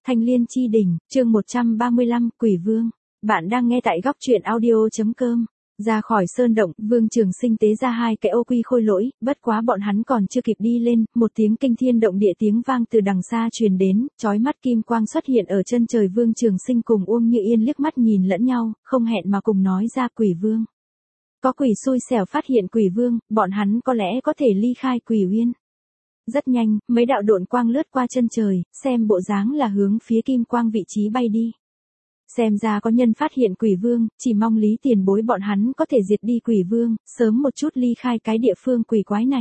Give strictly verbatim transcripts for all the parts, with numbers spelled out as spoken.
Thanh Liên Chi Đỉnh, chương một trăm ba mươi lăm, Quỷ Vương. Bạn đang nghe tại góc truyện audio.com. Ra khỏi sơn động, Vương Trường Sinh tế ra hai cái ô quy khôi lỗi, bất quá bọn hắn còn chưa kịp đi lên, một tiếng kinh thiên động địa tiếng vang từ đằng xa truyền đến, chói mắt kim quang xuất hiện ở chân trời. Vương Trường Sinh cùng Uông Như Yên liếc mắt nhìn lẫn nhau, không hẹn mà cùng nói ra Quỷ Vương. Có quỷ xui xẻo phát hiện Quỷ Vương, bọn hắn có lẽ có thể ly khai Quỷ Uyên. Rất nhanh, mấy đạo độn quang lướt qua chân trời, xem bộ dáng là hướng phía kim quang vị trí bay đi. Xem ra có nhân phát hiện Quỷ Vương, chỉ mong Lý tiền bối bọn hắn có thể diệt đi Quỷ Vương, sớm một chút ly khai cái địa phương quỷ quái này.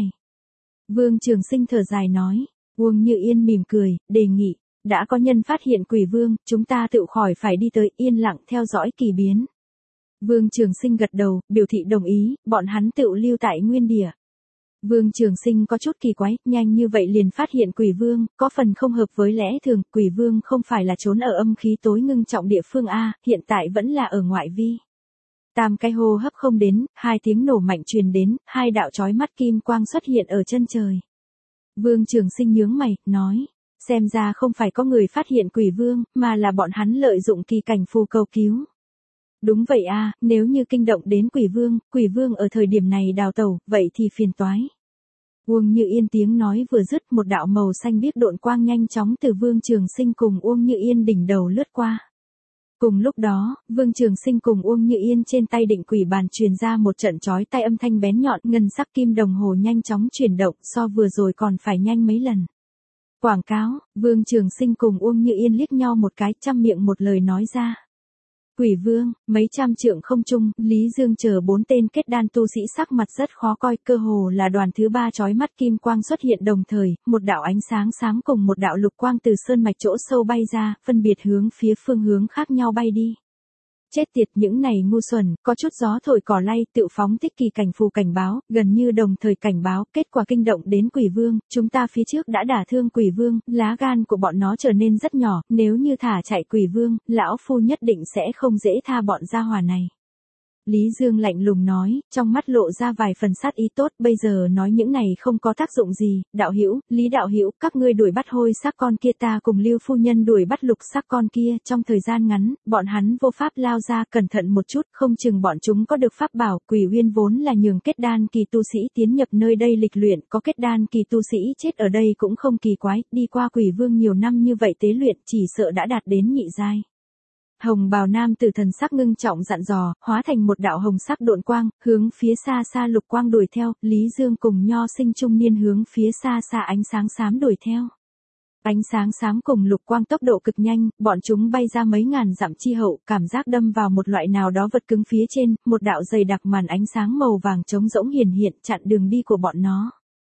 Vương Trường Sinh thở dài nói. Uông Như Yên mỉm cười, đề nghị, đã có nhân phát hiện Quỷ Vương, chúng ta tự khỏi phải đi tới, yên lặng theo dõi kỳ biến. Vương Trường Sinh gật đầu, biểu thị đồng ý, bọn hắn tự lưu tại nguyên địa. Vương Trường Sinh có chút kỳ quái, nhanh như vậy liền phát hiện Quỷ Vương, có phần không hợp với lẽ thường, Quỷ Vương không phải là trốn ở âm khí tối ngưng trọng địa phương A, hiện tại vẫn là ở ngoại vi. Tam cái hô hấp không đến, hai tiếng nổ mạnh truyền đến, hai đạo chói mắt kim quang xuất hiện ở chân trời. Vương Trường Sinh nhướng mày, nói, xem ra không phải có người phát hiện Quỷ Vương, mà là bọn hắn lợi dụng kỳ cảnh phù cầu cứu. Đúng vậy a, nếu như kinh động đến Quỷ Vương, Quỷ Vương ở thời điểm này đào tẩu, vậy thì phiền toái. Uông Như Yên tiếng nói vừa dứt, một đạo màu xanh biếc độn quang nhanh chóng từ Vương Trường Sinh cùng Uông Như Yên đỉnh đầu lướt qua. Cùng lúc đó, Vương Trường Sinh cùng Uông Như Yên trên tay định quỷ bàn truyền ra một trận chói tai âm thanh bén nhọn, ngân sắc kim đồng hồ nhanh chóng chuyển động, so vừa rồi còn phải nhanh mấy lần. Quảng cáo, Vương Trường Sinh cùng Uông Như Yên liếc nhau một cái, trăm miệng một lời nói ra. Quỷ Vương, mấy trăm trượng không trung, Lý Dương chờ bốn tên kết đan tu sĩ sắc mặt rất khó coi, cơ hồ là đoàn thứ ba chói mắt kim quang xuất hiện đồng thời, một đạo ánh sáng xám cùng một đạo lục quang từ sơn mạch chỗ sâu bay ra, phân biệt hướng phía phương hướng khác nhau bay đi. Chết tiệt, những này ngu xuẩn, có chút gió thổi cỏ lay, tự phóng thích kỳ cảnh phù cảnh báo, gần như đồng thời cảnh báo, kết quả kinh động đến Quỷ Vương, chúng ta phía trước đã đả thương Quỷ Vương, lá gan của bọn nó trở nên rất nhỏ, nếu như thả chạy Quỷ Vương, lão phu nhất định sẽ không dễ tha bọn gia hỏa này. Lý Dương lạnh lùng nói, trong mắt lộ ra vài phần sát ý tốt, bây giờ nói những này không có tác dụng gì, đạo hữu, Lý đạo hữu, các ngươi đuổi bắt hôi xác con kia, ta cùng Lưu phu nhân đuổi bắt lục xác con kia, trong thời gian ngắn, bọn hắn vô pháp lao ra, cẩn thận một chút, không chừng bọn chúng có được pháp bảo. Quỷ Uyên vốn là nhường kết đan kỳ tu sĩ tiến nhập nơi đây lịch luyện, có kết đan kỳ tu sĩ chết ở đây cũng không kỳ quái, đi qua Quỷ Vương nhiều năm như vậy tế luyện, chỉ sợ đã đạt đến nhị giai. Hồng bào nam tử thần sắc ngưng trọng dặn dò, hóa thành một đạo hồng sắc độn quang, hướng phía xa xa lục quang đuổi theo, Lý Dương cùng nho sinh trung niên hướng phía xa xa ánh sáng xám đuổi theo. Ánh sáng xám cùng lục quang tốc độ cực nhanh, bọn chúng bay ra mấy ngàn dặm chi hậu, cảm giác đâm vào một loại nào đó vật cứng phía trên, một đạo dày đặc màn ánh sáng màu vàng trống rỗng hiển hiện chặn đường đi của bọn nó.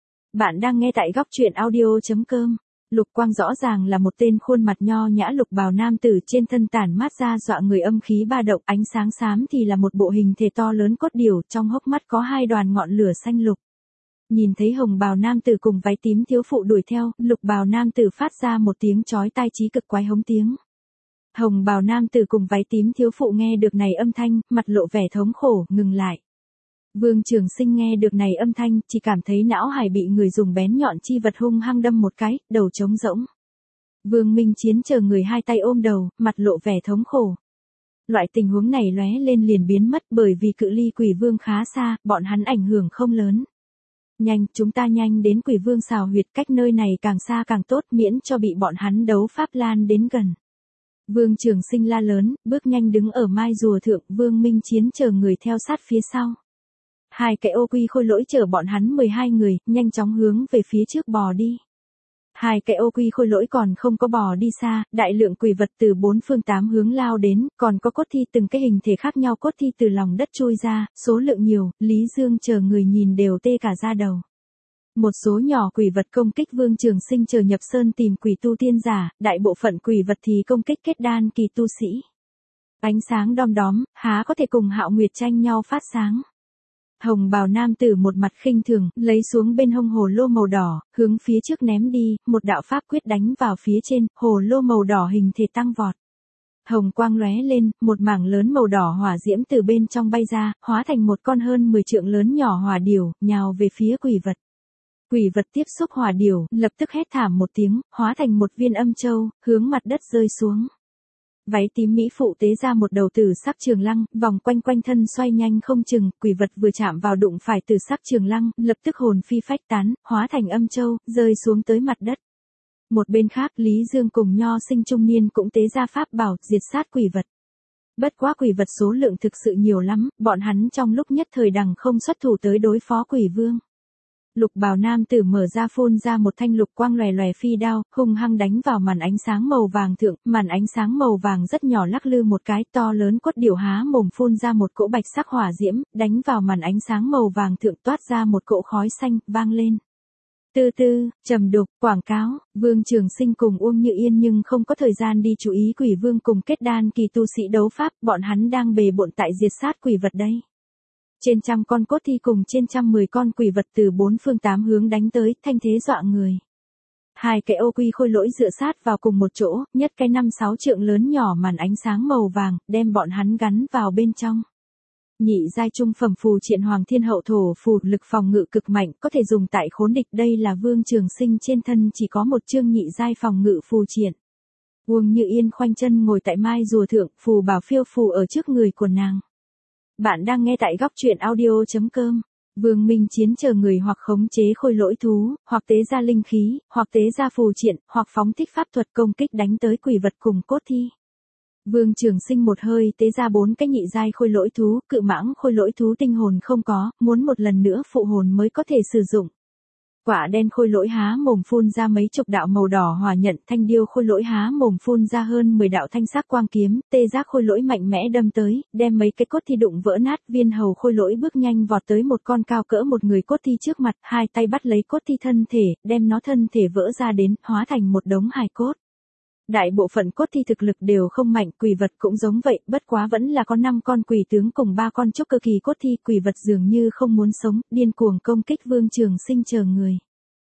Bạn đang nghe tại góc truyện audio.com. Lục quang rõ ràng là một tên khuôn mặt nho nhã lục bào nam tử, trên thân tản mát ra dọa người âm khí ba động, ánh sáng xám thì là một bộ hình thể to lớn cốt điểu, trong hốc mắt có hai đoàn ngọn lửa xanh lục. Nhìn thấy hồng bào nam tử cùng váy tím thiếu phụ đuổi theo, lục bào nam tử phát ra một tiếng chói tai chí cực quái hống tiếng. Hồng bào nam tử cùng váy tím thiếu phụ nghe được này âm thanh, mặt lộ vẻ thống khổ, ngừng lại. Vương Trường Sinh nghe được này âm thanh, chỉ cảm thấy não hải bị người dùng bén nhọn chi vật hung hăng đâm một cái, đầu trống rỗng. Vương Minh Chiến chờ người hai tay ôm đầu, mặt lộ vẻ thống khổ. Loại tình huống này lóe lên liền biến mất, bởi vì cự ly Quỷ Vương khá xa, bọn hắn ảnh hưởng không lớn. Nhanh, chúng ta nhanh đến Quỷ Vương xào huyệt, cách nơi này càng xa càng tốt, miễn cho bị bọn hắn đấu pháp lan đến gần. Vương Trường Sinh la lớn, bước nhanh đứng ở mai rùa thượng, Vương Minh Chiến chờ người theo sát phía sau. Hai cái ô quy khôi lỗi chở bọn hắn mười hai người, nhanh chóng hướng về phía trước bò đi. Hai cái ô quy khôi lỗi còn không có bò đi xa, đại lượng quỷ vật từ bốn phương tám hướng lao đến, còn có cốt thi từng cái hình thể khác nhau cốt thi từ lòng đất chui ra, số lượng nhiều, Lý Dương chờ người nhìn đều tê cả da đầu. Một số nhỏ quỷ vật công kích Vương Trường Sinh chờ nhập sơn tìm quỷ tu tiên giả, đại bộ phận quỷ vật thì công kích kết đan kỳ tu sĩ. Ánh sáng đom đóm, há có thể cùng Hạo Nguyệt tranh nhau phát sáng. Hồng bào nam tử một mặt khinh thường, lấy xuống bên hông hồ lô màu đỏ, hướng phía trước ném đi, một đạo pháp quyết đánh vào phía trên, hồ lô màu đỏ hình thể tăng vọt. Hồng quang lóe lên, một mảng lớn màu đỏ hỏa diễm từ bên trong bay ra, hóa thành một con hơn mười trượng lớn nhỏ hỏa điểu, nhào về phía quỷ vật. Quỷ vật tiếp xúc hỏa điểu, lập tức hét thảm một tiếng, hóa thành một viên âm châu, hướng mặt đất rơi xuống. Váy tím mỹ phụ tế ra một đầu tử sắc trường lăng, vòng quanh quanh thân xoay nhanh không chừng, quỷ vật vừa chạm vào đụng phải tử sắc trường lăng, lập tức hồn phi phách tán, hóa thành âm châu, rơi xuống tới mặt đất. Một bên khác, Lý Dương cùng nho sinh trung niên cũng tế ra pháp bảo, diệt sát quỷ vật. Bất quá quỷ vật số lượng thực sự nhiều lắm, bọn hắn trong lúc nhất thời đằng không xuất thủ tới đối phó quỷ vương. Lục bào nam tử mở ra phun ra một thanh lục quang lòe lòe phi đao, hung hăng đánh vào màn ánh sáng màu vàng thượng, màn ánh sáng màu vàng rất nhỏ lắc lư một cái, to lớn cốt điểu há mồm phun ra một cỗ bạch sắc hỏa diễm, đánh vào màn ánh sáng màu vàng thượng toát ra một cỗ khói xanh, vang lên. Tư tư, trầm đục, quảng cáo, Vương Trường Sinh cùng Uông Như Yên nhưng không có thời gian đi chú ý quỷ vương cùng kết đan kỳ tu sĩ đấu pháp, bọn hắn đang bề bộn tại diệt sát quỷ vật đây. Trên trăm con cốt thi cùng trên trăm mười con quỷ vật từ bốn phương tám hướng đánh tới, thanh thế dọa người. Hai cái ô quy khôi lỗi dựa sát vào cùng một chỗ, nhất cái năm sáu trượng lớn nhỏ màn ánh sáng màu vàng, đem bọn hắn gắn vào bên trong. Nhị giai trung phẩm phù triện Hoàng Thiên Hậu Thổ phù, lực phòng ngự cực mạnh, có thể dùng tại khốn địch. Đây là Vương Trường Sinh trên thân chỉ có một chương nhị giai phòng ngự phù triện. Uông Như Yên khoanh chân ngồi tại mai rùa thượng, phù bảo phiêu phù ở trước người của nàng. Bạn đang nghe tại góc truyện audio chấm com. Vương Minh Chiến chờ người hoặc khống chế khôi lỗi thú, hoặc tế ra linh khí, hoặc tế ra phù triện, hoặc phóng thích pháp thuật công kích đánh tới quỷ vật cùng cốt thi. Vương Trường Sinh một hơi tế ra bốn cái nhị giai khôi lỗi thú, cự mãng khôi lỗi thú tinh hồn không có, muốn một lần nữa phụ hồn mới có thể sử dụng. Quả đen khôi lỗi há mồm phun ra mấy chục đạo màu đỏ hòa nhận, thanh điêu khôi lỗi há mồm phun ra hơn mười đạo thanh sắc quang kiếm, tê giác khôi lỗi mạnh mẽ đâm tới, đem mấy cái cốt thi đụng vỡ nát, viên hầu khôi lỗi bước nhanh vọt tới một con cao cỡ một người cốt thi trước mặt, hai tay bắt lấy cốt thi thân thể, đem nó thân thể vỡ ra đến, hóa thành một đống hài cốt. Đại bộ phận cốt thi thực lực đều không mạnh, quỷ vật cũng giống vậy, bất quá vẫn là có năm con quỷ tướng cùng ba con chốc cơ kỳ cốt thi, quỷ vật dường như không muốn sống, điên cuồng công kích Vương Trường Sinh chờ người.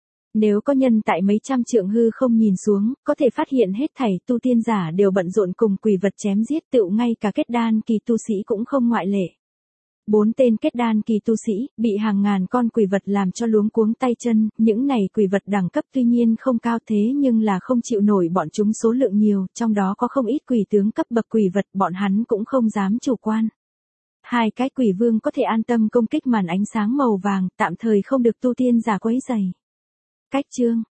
Nếu có nhân tại mấy trăm trượng hư không nhìn xuống, có thể phát hiện hết thảy tu tiên giả đều bận rộn cùng quỷ vật chém giết, tựu ngay cả kết đan kỳ tu sĩ cũng không ngoại lệ. Bốn tên kết đan kỳ tu sĩ, bị hàng ngàn con quỷ vật làm cho luống cuống tay chân, những này quỷ vật đẳng cấp tuy nhiên không cao thế nhưng là không chịu nổi bọn chúng số lượng nhiều, trong đó có không ít quỷ tướng cấp bậc quỷ vật, bọn hắn cũng không dám chủ quan. Hai cái quỷ vương có thể an tâm công kích màn ánh sáng màu vàng, tạm thời không được tu tiên giả quấy rầy. Cách chương